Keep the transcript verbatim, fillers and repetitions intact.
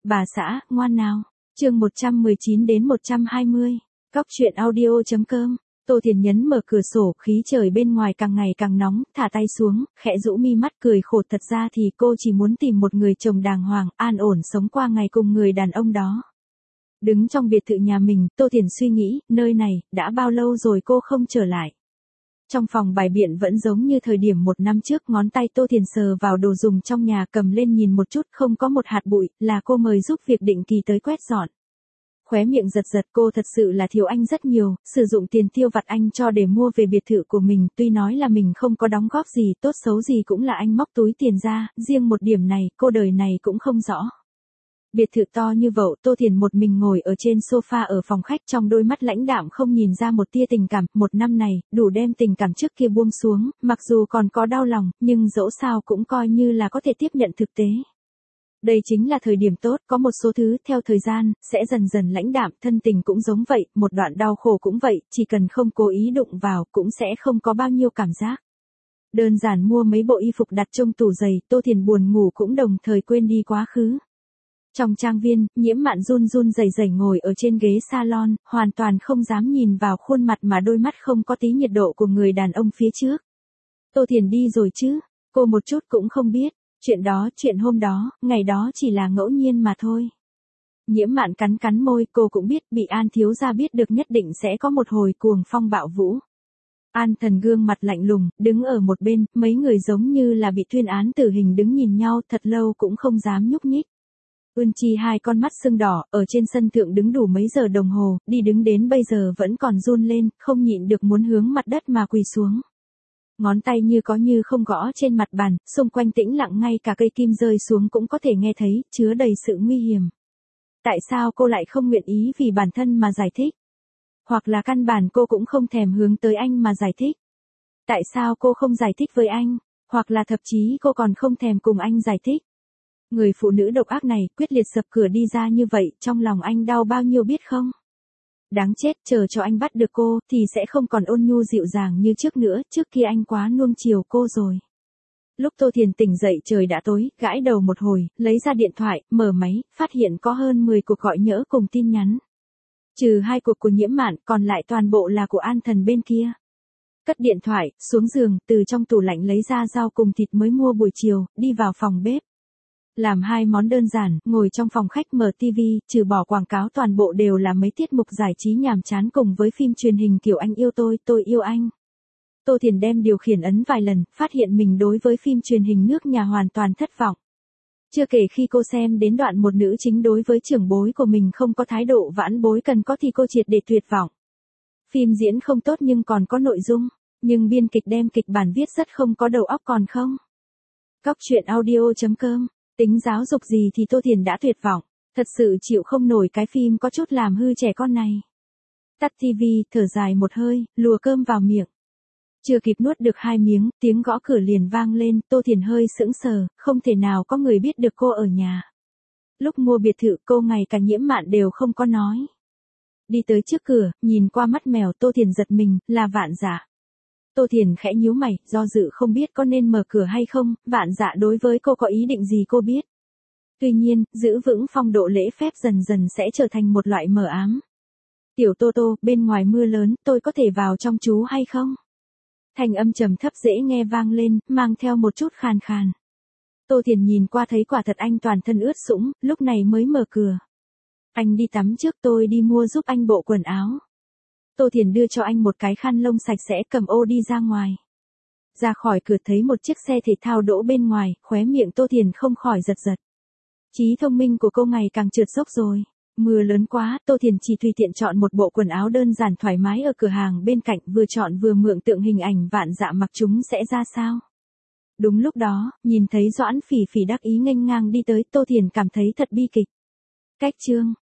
Bà xã, ngoan nào. Chương một trăm mười chín đến một trăm hai mươi. Cóc truyện audio chấm com. Tô Thiền nhấn mở cửa sổ, khí trời bên ngoài càng ngày càng nóng, thả tay xuống, khẽ rũ mi mắt cười khổ, thật ra thì cô chỉ muốn tìm một người chồng đàng hoàng, an ổn sống qua ngày cùng người đàn ông đó. Đứng trong biệt thự nhà mình, Tô Thiền suy nghĩ, nơi này, đã bao lâu rồi cô không trở lại. Trong phòng bài biện vẫn giống như thời điểm một năm trước, ngón tay Tô Thiền sờ vào đồ dùng trong nhà, cầm lên nhìn một chút, không có một hạt bụi, là cô mời giúp việc định kỳ tới quét dọn. Khóe miệng giật giật, cô thật sự là thiếu anh rất nhiều, sử dụng tiền tiêu vặt anh cho để mua về biệt thự của mình, tuy nói là mình không có đóng góp gì, tốt xấu gì cũng là anh móc túi tiền ra, riêng một điểm này, cô đời này cũng không rõ. Biệt thự to như vậy, Tô Thiền một mình ngồi ở trên sofa ở phòng khách, trong đôi mắt lãnh đạm không nhìn ra một tia tình cảm, một năm này, đủ đem tình cảm trước kia buông xuống, mặc dù còn có đau lòng, nhưng dẫu sao cũng coi như là có thể tiếp nhận thực tế. Đây chính là thời điểm tốt, có một số thứ, theo thời gian, sẽ dần dần lãnh đạm, thân tình cũng giống vậy, một đoạn đau khổ cũng vậy, chỉ cần không cố ý đụng vào, cũng sẽ không có bao nhiêu cảm giác. Đơn giản mua mấy bộ y phục đặt trong tủ giày, Tô Thiền buồn ngủ cũng đồng thời quên đi quá khứ. Trong trang viên, Nhiễm Mạn run run rẩy rẩy ngồi ở trên ghế salon, hoàn toàn không dám nhìn vào khuôn mặt mà đôi mắt không có tí nhiệt độ của người đàn ông phía trước. Tô Thiền đi rồi chứ, cô một chút cũng không biết, chuyện đó, chuyện hôm đó, ngày đó chỉ là ngẫu nhiên mà thôi. Nhiễm Mạn cắn cắn môi, cô cũng biết bị An thiếu gia biết được nhất định sẽ có một hồi cuồng phong bạo vũ. An Thần gương mặt lạnh lùng, đứng ở một bên, mấy người giống như là bị tuyên án tử hình đứng nhìn nhau thật lâu cũng không dám nhúc nhích. Ưn Chi hai con mắt sưng đỏ, ở trên sân thượng đứng đủ mấy giờ đồng hồ, đi đứng đến bây giờ vẫn còn run lên, không nhịn được muốn hướng mặt đất mà quỳ xuống. Ngón tay như có như không gõ trên mặt bàn, xung quanh tĩnh lặng, ngay cả cây kim rơi xuống cũng có thể nghe thấy, chứa đầy sự nguy hiểm. Tại sao cô lại không nguyện ý vì bản thân mà giải thích? Hoặc là căn bản cô cũng không thèm hướng tới anh mà giải thích? Tại sao cô không giải thích với anh? Hoặc là thậm chí cô còn không thèm cùng anh giải thích? Người phụ nữ độc ác này quyết liệt sập cửa đi ra như vậy, trong lòng anh đau bao nhiêu biết không? Đáng chết, chờ cho anh bắt được cô, thì sẽ không còn ôn nhu dịu dàng như trước nữa, trước kia anh quá nuông chiều cô rồi. Lúc Tô Thiền tỉnh dậy trời đã tối, gãi đầu một hồi, lấy ra điện thoại, mở máy, phát hiện có hơn mười cuộc gọi nhỡ cùng tin nhắn. Trừ hai cuộc của Nhiễm Mạn, còn lại toàn bộ là của An Thần bên kia. Cất điện thoại, xuống giường, từ trong tủ lạnh lấy ra rau cùng thịt mới mua buổi chiều, đi vào phòng bếp. Làm hai món đơn giản, ngồi trong phòng khách mở tivi, trừ bỏ quảng cáo toàn bộ đều là mấy tiết mục giải trí nhàm chán cùng với phim truyền hình kiểu Anh yêu tôi, tôi yêu anh. Tô Thiền đem điều khiển ấn vài lần, phát hiện mình đối với phim truyền hình nước nhà hoàn toàn thất vọng. Chưa kể khi cô xem đến đoạn một nữ chính đối với trưởng bối của mình không có thái độ vãn bối cần có thì cô triệt để tuyệt vọng. Phim diễn không tốt nhưng còn có nội dung, nhưng biên kịch đem kịch bản viết rất không có đầu óc còn không. Cóc truyện audio chấm com. Tính giáo dục gì thì Tô Thiền đã tuyệt vọng, thật sự chịu không nổi cái phim có chút làm hư trẻ con này. Tắt tivi, thở dài một hơi, lùa cơm vào miệng. Chưa kịp nuốt được hai miếng, tiếng gõ cửa liền vang lên, Tô Thiền hơi sững sờ, không thể nào có người biết được cô ở nhà. Lúc mua biệt thự cô ngay cả Nhiễm Mạn đều không có nói. Đi tới trước cửa, nhìn qua mắt mèo, Tô Thiền giật mình, là Vạn Dạ. Tô Thiền khẽ nhíu mày, do dự không biết có nên mở cửa hay không, Vạn Dạ đối với cô có ý định gì cô biết. Tuy nhiên, giữ vững phong độ lễ phép dần dần sẽ trở thành một loại mờ ám. Tiểu Tô Tô, bên ngoài mưa lớn, tôi có thể vào trong chú hay không? Thanh âm trầm thấp dễ nghe vang lên, mang theo một chút khàn khàn. Tô Thiền nhìn qua thấy quả thật anh toàn thân ướt sũng, lúc này mới mở cửa. Anh đi tắm trước, tôi đi mua giúp anh bộ quần áo. Tô Thiền đưa cho anh một cái khăn lông sạch sẽ, cầm ô đi ra ngoài. Ra khỏi cửa thấy một chiếc xe thể thao đỗ bên ngoài, khóe miệng Tô Thiền không khỏi giật giật. Trí thông minh của cô ngày càng trượt dốc rồi. Mưa lớn quá, Tô Thiền chỉ tùy tiện chọn một bộ quần áo đơn giản thoải mái ở cửa hàng bên cạnh, vừa chọn vừa mượn tượng hình ảnh Vạn Dạ mặc chúng sẽ ra sao. Đúng lúc đó, nhìn thấy Doãn Phỉ Phỉ đắc ý nghênh ngang đi tới, Tô Thiền cảm thấy thật bi kịch. Cách chương.